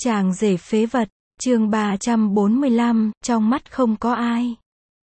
Chàng rể phế vật, chương 345, trong mắt không có ai.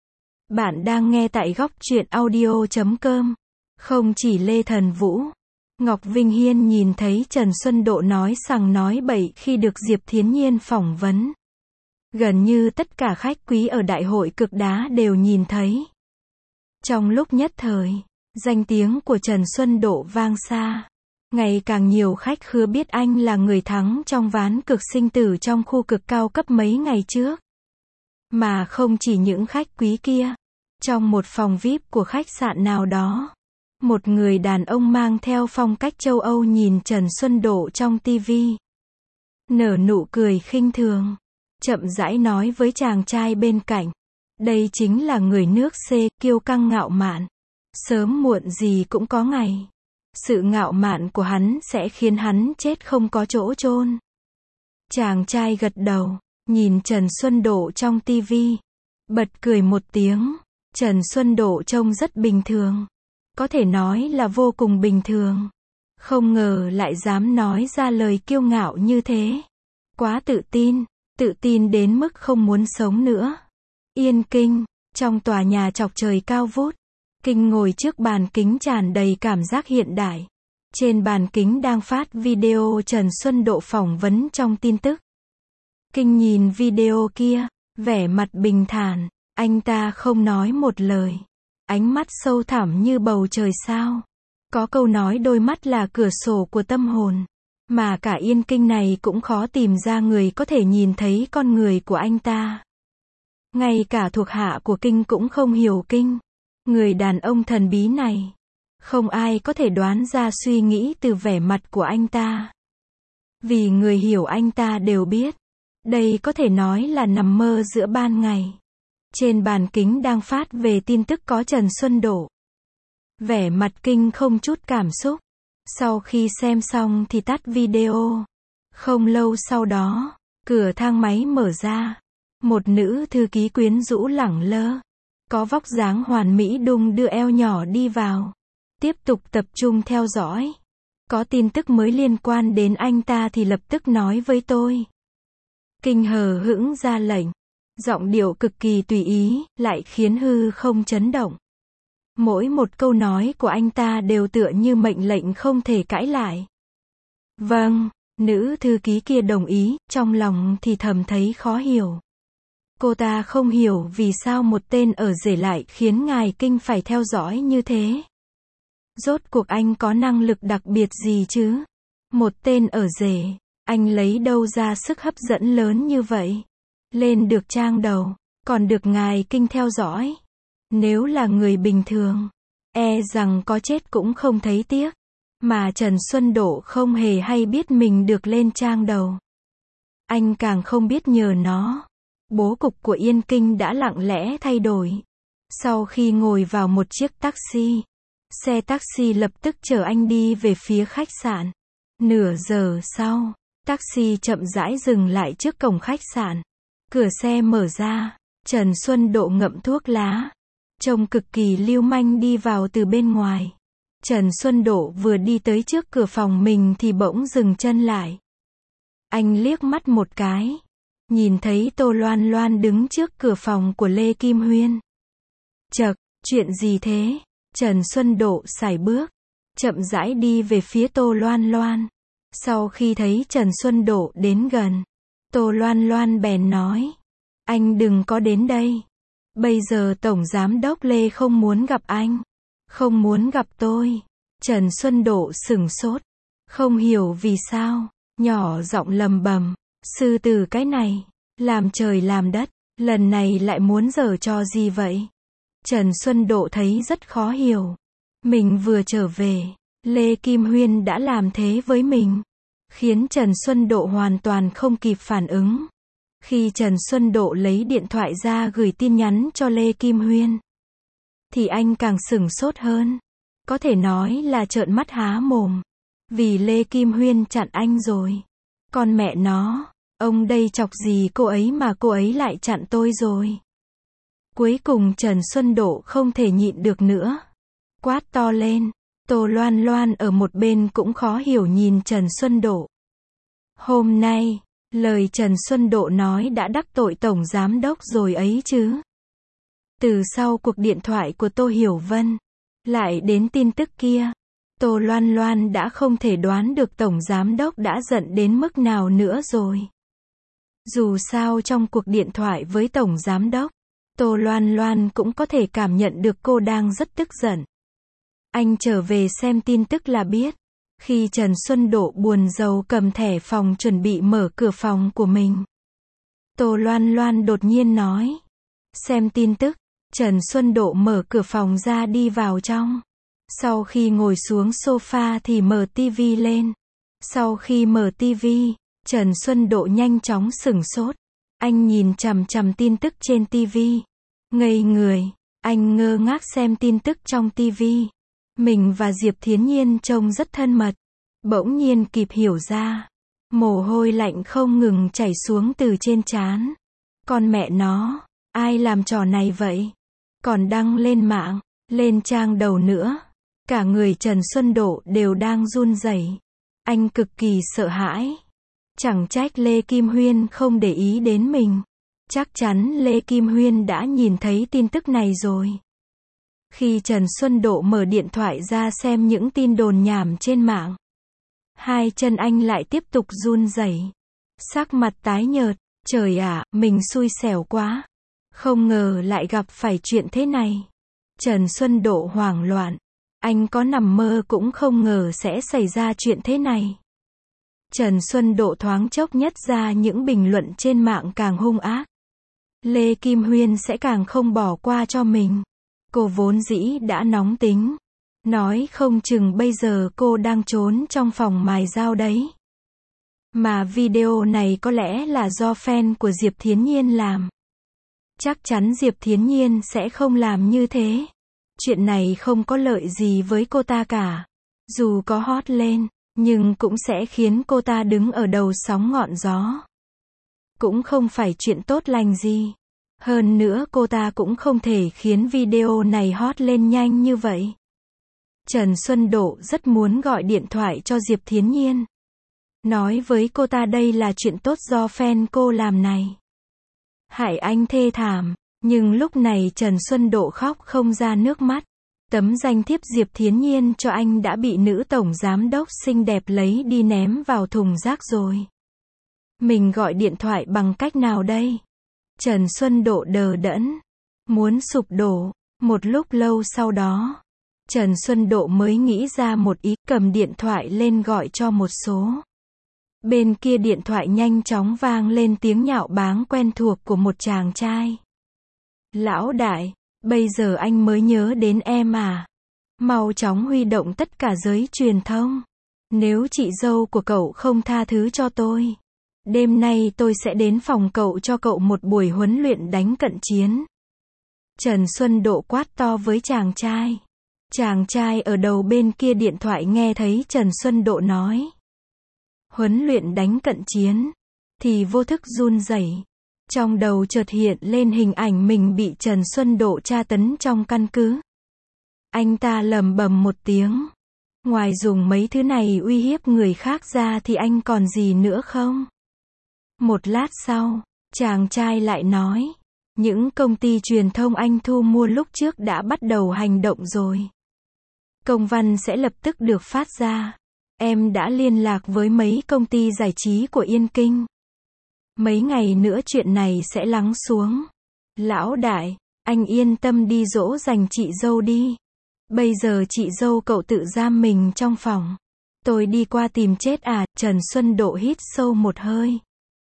Bạn đang nghe tại góc truyện audio.com. Không chỉ Lê Thần Vũ, Ngọc Vinh Hiên nhìn thấy Trần Xuân Độ nói sằng nói bậy khi được Diệp Thiến Nhiên phỏng vấn. Gần như tất cả khách quý ở đại hội cực đá đều nhìn thấy. Trong lúc nhất thời, danh tiếng của Trần Xuân Độ vang xa. Ngày càng nhiều khách khứa biết anh là người thắng trong ván cược sinh tử trong khu cực cao cấp mấy ngày trước. Mà không chỉ những khách quý kia. Trong một phòng VIP của khách sạn nào đó, một người đàn ông mang theo phong cách châu Âu nhìn Trần Xuân Độ trong TV. Nở nụ cười khinh thường, chậm rãi nói với chàng trai bên cạnh. Đây chính là người nước C, kiêu căng ngạo mạn. Sớm muộn gì cũng có ngày. Sự ngạo mạn của hắn sẽ khiến hắn chết không có chỗ chôn. Chàng trai gật đầu, nhìn Trần Xuân Độ trong TV. Bật cười một tiếng. Trần Xuân Độ trông rất bình thường. Có thể nói là vô cùng bình thường. Không ngờ lại dám nói ra lời kiêu ngạo như thế. Quá tự tin đến mức không muốn sống nữa. Yên Kinh, trong tòa nhà chọc trời cao vút. Kinh ngồi trước bàn kính tràn đầy cảm giác hiện đại. Trên bàn kính đang phát video Trần Xuân Độ phỏng vấn trong tin tức. Kinh nhìn video kia, vẻ mặt bình thản, anh ta không nói một lời. Ánh mắt sâu thẳm như bầu trời sao. Có câu nói đôi mắt là cửa sổ của tâm hồn. Mà cả Yên Kinh này cũng khó tìm ra người có thể nhìn thấy con người của anh ta. Ngay cả thuộc hạ của Kinh cũng không hiểu Kinh. Người đàn ông thần bí này. Không ai có thể đoán ra suy nghĩ từ vẻ mặt của anh ta. Vì người hiểu anh ta đều biết. Đây có thể nói là nằm mơ giữa ban ngày. Trên bàn kính đang phát về tin tức có Trần Xuân Độ. Vẻ mặt Kinh không chút cảm xúc. Sau khi xem xong thì tắt video. Không lâu sau đó, cửa thang máy mở ra. Một nữ thư ký quyến rũ lẳng lơ. Có vóc dáng hoàn mỹ đung đưa eo nhỏ đi vào. Tiếp tục tập trung theo dõi. Có tin tức mới liên quan đến anh ta thì lập tức nói với tôi. Kinh hờ hững ra lệnh. Giọng điệu cực kỳ tùy ý, lại khiến hư không chấn động. Mỗi một câu nói của anh ta đều tựa như mệnh lệnh không thể cãi lại. Vâng, nữ thư ký kia đồng ý, trong lòng thì thầm thấy khó hiểu. Cô ta không hiểu vì sao một tên ở rể lại khiến ngài Kinh phải theo dõi như thế. Rốt cuộc anh có năng lực đặc biệt gì chứ? Một tên ở rể, anh lấy đâu ra sức hấp dẫn lớn như vậy? Lên được trang đầu, còn được ngài Kinh theo dõi. Nếu là người bình thường, e rằng có chết cũng không thấy tiếc. Mà Trần Xuân Độ không hề hay biết mình được lên trang đầu. Anh càng không biết nhờ nó. Bố cục của Yên Kinh đã lặng lẽ thay đổi. Sau khi ngồi vào một chiếc taxi, xe taxi lập tức chở anh đi về phía khách sạn. Nửa giờ sau, taxi chậm rãi dừng lại trước cổng khách sạn. Cửa xe mở ra, Trần Xuân Độ ngậm thuốc lá. Trông cực kỳ lưu manh đi vào từ bên ngoài. Trần Xuân Độ vừa đi tới trước cửa phòng mình thì bỗng dừng chân lại. Anh liếc mắt một cái. Nhìn thấy Tô Loan Loan đứng trước cửa phòng của Lê Kim Huyên. Chậc, chuyện gì thế? Trần Xuân Độ sải bước, chậm rãi đi về phía Tô Loan Loan. Sau khi thấy Trần Xuân Độ đến gần, Tô Loan Loan bèn nói. Anh đừng có đến đây. Bây giờ Tổng Giám đốc Lê không muốn gặp anh. Không muốn gặp tôi. Trần Xuân Độ sửng sốt. Không hiểu vì sao. Nhỏ giọng lầm bầm. Sư tử cái này. Làm trời làm đất. Lần này lại muốn giở trò gì vậy? Trần Xuân Độ thấy rất khó hiểu. Mình vừa trở về. Lê Kim Huyên đã làm thế với mình. Khiến Trần Xuân Độ hoàn toàn không kịp phản ứng. Khi Trần Xuân Độ lấy điện thoại ra gửi tin nhắn cho Lê Kim Huyên, thì anh càng sửng sốt hơn. Có thể nói là trợn mắt há mồm. Vì Lê Kim Huyên chặn anh rồi. Con mẹ nó, ông đây chọc gì cô ấy mà cô ấy lại chặn tôi rồi. Cuối cùng Trần Xuân Độ không thể nhịn được nữa. Quát to lên. Tô Loan Loan ở một bên cũng khó hiểu nhìn Trần Xuân Độ. Hôm nay, Lời Trần Xuân Độ nói đã đắc tội Tổng Giám Đốc rồi ấy chứ. Từ sau cuộc điện thoại của Tô Hiểu Vân, lại đến tin tức kia, Tô Loan Loan đã không thể đoán được Tổng Giám Đốc đã giận đến mức nào nữa rồi. Dù sao trong cuộc điện thoại với Tổng Giám Đốc, Tô Loan Loan cũng có thể cảm nhận được cô đang rất tức giận. Anh trở về xem tin tức là biết. Khi Trần Xuân Độ buồn rầu cầm thẻ phòng chuẩn bị mở cửa phòng của mình, Tô Loan Loan đột nhiên nói. Xem tin tức, Trần Xuân Độ mở cửa phòng ra đi vào trong. Sau khi ngồi xuống sofa thì mở tivi lên. Sau khi mở tivi, Trần Xuân Độ nhanh chóng sửng sốt. Anh nhìn chằm chằm tin tức trên tivi. Ngây người, anh ngơ ngác xem tin tức trong tivi. Mình và Diệp Thiến Nhiên trông rất thân mật. Bỗng nhiên kịp hiểu ra. Mồ hôi lạnh không ngừng chảy xuống từ trên trán. Con mẹ nó, ai làm trò này vậy? Còn đăng lên mạng, lên trang đầu nữa. Cả người Trần Xuân Độ đều đang run rẩy. Anh cực kỳ sợ hãi. Chẳng trách Lê Kim Huyên không để ý đến mình. Chắc chắn Lê Kim Huyên đã nhìn thấy tin tức này rồi. Khi Trần Xuân Độ mở điện thoại ra xem những tin đồn nhảm trên mạng, hai chân anh lại tiếp tục run rẩy. Sắc mặt tái nhợt, trời ạ, mình xui xẻo quá. Không ngờ lại gặp phải chuyện thế này. Trần Xuân Độ hoảng loạn. Anh có nằm mơ cũng không ngờ sẽ xảy ra chuyện thế này. Trần Xuân Độ thoáng chốc nhất ra những bình luận trên mạng càng hung ác. Lê Kim Huyên sẽ càng không bỏ qua cho mình. Cô vốn dĩ đã nóng tính. Nói không chừng bây giờ cô đang trốn trong phòng mài dao đấy. Mà video này có lẽ là do fan của Diệp Thiến Nhiên làm. Chắc chắn Diệp Thiến Nhiên sẽ không làm như thế. Chuyện này không có lợi gì với cô ta cả. Dù có hot lên, nhưng cũng sẽ khiến cô ta đứng ở đầu sóng ngọn gió. Cũng không phải chuyện tốt lành gì. Hơn nữa cô ta cũng không thể khiến video này hot lên nhanh như vậy. Trần Xuân Độ rất muốn gọi điện thoại cho Diệp Thiến Nhiên. Nói với cô ta đây là chuyện tốt do fan cô làm này. Hại anh thê thảm. Nhưng lúc này Trần Xuân Độ khóc không ra nước mắt. Tấm danh thiếp Diệp Thiến Nhiên cho anh đã bị nữ tổng giám đốc xinh đẹp lấy đi ném vào thùng rác rồi. Mình gọi điện thoại bằng cách nào đây? Trần Xuân Độ đờ đẫn, muốn sụp đổ. Một lúc lâu sau đó, Trần Xuân Độ mới nghĩ ra một ý, cầm điện thoại lên gọi cho một số. Bên kia điện thoại nhanh chóng vang lên tiếng nhạo báng quen thuộc của một chàng trai. Lão đại, bây giờ anh mới nhớ đến em à? Mau chóng huy động tất cả giới truyền thông. Nếu chị dâu của cậu không tha thứ cho tôi, đêm nay tôi sẽ đến phòng cậu cho cậu một buổi huấn luyện đánh cận chiến. Trần Xuân Độ quát to với chàng trai. Chàng trai ở đầu bên kia điện thoại nghe thấy Trần Xuân Độ nói huấn luyện đánh cận chiến, thì vô thức run rẩy. Trong đầu chợt hiện lên hình ảnh mình bị Trần Xuân Độ tra tấn trong căn cứ. Anh ta lẩm bẩm một tiếng. Ngoài dùng mấy thứ này uy hiếp người khác ra thì anh còn gì nữa không? Một lát sau, chàng trai lại nói. Những công ty truyền thông anh thu mua lúc trước đã bắt đầu hành động rồi. Công văn sẽ lập tức được phát ra. Em đã liên lạc với mấy công ty giải trí của Yên Kinh. Mấy ngày nữa chuyện này sẽ lắng xuống. Lão đại, anh yên tâm đi dỗ dành chị dâu đi. Bây giờ chị dâu cậu tự giam mình trong phòng. Tôi đi qua tìm chết à? Trần Xuân Độ hít sâu một hơi.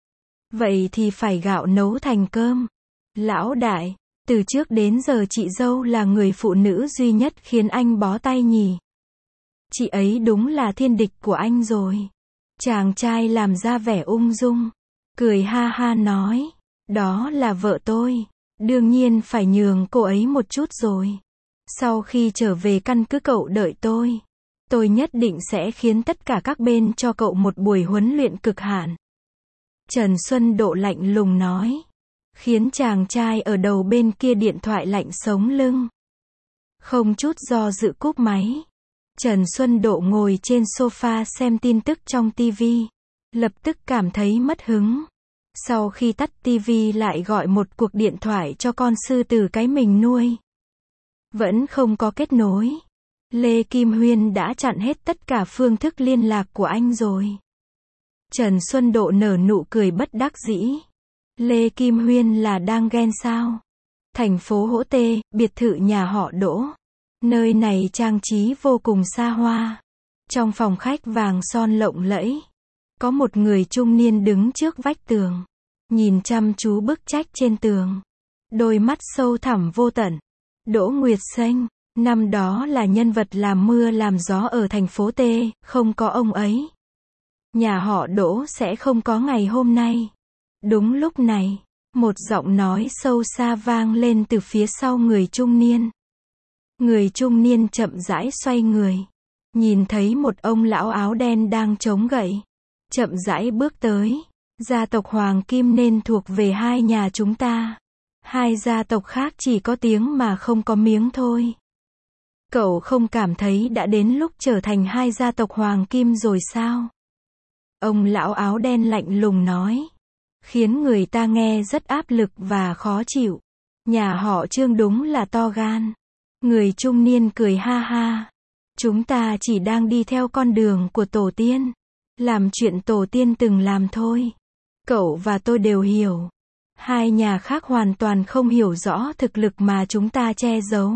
Vậy thì phải gạo nấu thành cơm. Lão đại, từ trước đến giờ chị dâu là người phụ nữ duy nhất khiến anh bó tay nhỉ. Chị ấy đúng là thiên địch của anh rồi. Chàng trai làm ra vẻ ung dung, cười ha ha nói, đó là vợ tôi, đương nhiên phải nhường cô ấy một chút rồi. Sau khi trở về căn cứ cậu đợi tôi nhất định sẽ khiến tất cả các bên cho cậu một buổi huấn luyện cực hạn. Trần Xuân Độ lạnh lùng nói, khiến chàng trai ở đầu bên kia điện thoại lạnh sống lưng. Không chút do dự cúp máy. Trần Xuân Độ ngồi trên sofa xem tin tức trong TV. lập tức cảm thấy mất hứng. Sau khi tắt tivi lại gọi một cuộc điện thoại cho con sư tử cái mình nuôi. Vẫn không có kết nối. Lê Kim Huyên đã chặn hết tất cả phương thức liên lạc của anh rồi. Trần Xuân Độ nở nụ cười bất đắc dĩ. Lê Kim Huyên là đang ghen sao? Thành phố Hỗ Tê, biệt thự nhà họ Đỗ. Nơi này trang trí vô cùng xa hoa. Trong phòng khách vàng son lộng lẫy, có một người trung niên đứng trước vách tường, nhìn chăm chú bức tranh trên tường. Đôi mắt sâu thẳm vô tận. Đỗ Nguyệt Xanh, năm đó là nhân vật làm mưa làm gió ở thành phố T, không có ông ấy, nhà họ Đỗ sẽ không có ngày hôm nay. Đúng lúc này, một giọng nói sâu xa vang lên từ phía sau người trung niên. Người trung niên chậm rãi xoay người, nhìn thấy một ông lão áo đen đang chống gậy, chậm rãi bước tới. Gia tộc Hoàng Kim nên thuộc về hai nhà chúng ta. Hai gia tộc khác chỉ có tiếng mà không có miếng thôi. Cậu không cảm thấy đã đến lúc trở thành hai gia tộc Hoàng Kim rồi sao? Ông lão áo đen lạnh lùng nói, khiến người ta nghe rất áp lực và khó chịu. Nhà họ Trương đúng là to gan. Người trung niên cười ha ha. Chúng ta chỉ đang đi theo con đường của tổ tiên, làm chuyện tổ tiên từng làm thôi. Cậu và tôi đều hiểu. Hai nhà khác hoàn toàn không hiểu rõ thực lực mà chúng ta che giấu.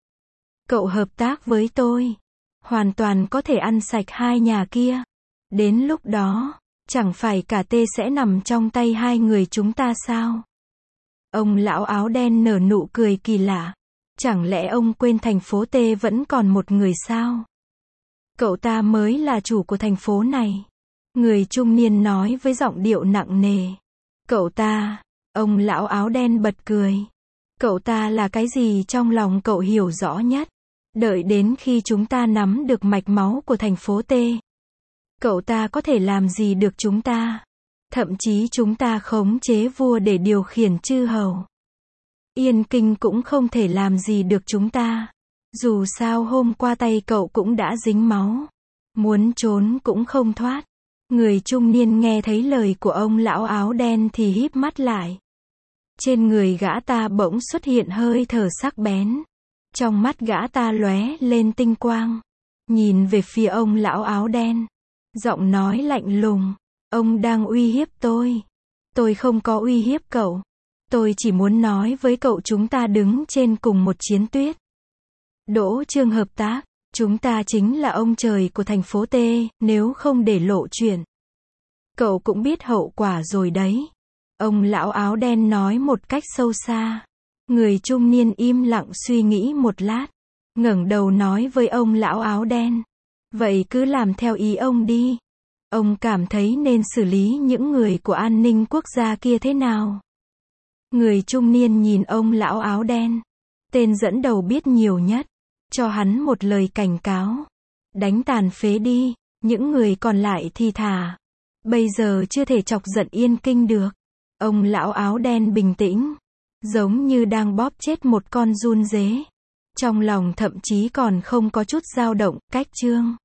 Cậu hợp tác với tôi, hoàn toàn có thể ăn sạch hai nhà kia. Đến lúc đó, chẳng phải cả T sẽ nằm trong tay hai người chúng ta sao? Ông lão áo đen nở nụ cười kỳ lạ. Chẳng lẽ ông quên thành phố T vẫn còn một người sao? Cậu ta mới là chủ của thành phố này. Người trung niên nói với giọng điệu nặng nề. Cậu ta, ông lão áo đen bật cười. Cậu ta là cái gì trong lòng cậu hiểu rõ nhất. Đợi đến khi chúng ta nắm được mạch máu của thành phố T, cậu ta có thể làm gì được chúng ta? Thậm chí chúng ta khống chế vua để điều khiển chư hầu. Yên Kinh cũng không thể làm gì được chúng ta. Dù sao hôm qua tay cậu cũng đã dính máu. Muốn trốn cũng không thoát. Người trung niên nghe thấy lời của ông lão áo đen thì híp mắt lại. Trên người gã ta bỗng xuất hiện hơi thở sắc bén. Trong mắt gã ta lóe lên tinh quang. Nhìn về phía ông lão áo đen. Giọng nói lạnh lùng. Ông đang uy hiếp tôi. Tôi không có uy hiếp cậu. Tôi chỉ muốn nói với cậu chúng ta đứng trên cùng một chiến tuyết. Đỗ Trương hợp tác. Chúng ta chính là ông trời của thành phố T, nếu không để lộ chuyện. Cậu cũng biết hậu quả rồi đấy. Ông lão áo đen nói một cách sâu xa. Người trung niên im lặng suy nghĩ một lát. Ngẩng đầu nói với ông lão áo đen. Vậy cứ làm theo ý ông đi. Ông cảm thấy nên xử lý những người của an ninh quốc gia kia thế nào? Người trung niên nhìn ông lão áo đen. Tên dẫn đầu biết nhiều nhất. Cho hắn một lời cảnh cáo. Đánh tàn phế đi, những người còn lại thì thả. Bây giờ chưa thể chọc giận Yên Kinh được. Ông lão áo đen bình tĩnh. Giống như đang bóp chết một con giun dế. Trong lòng thậm chí còn không có chút dao động. Cách chương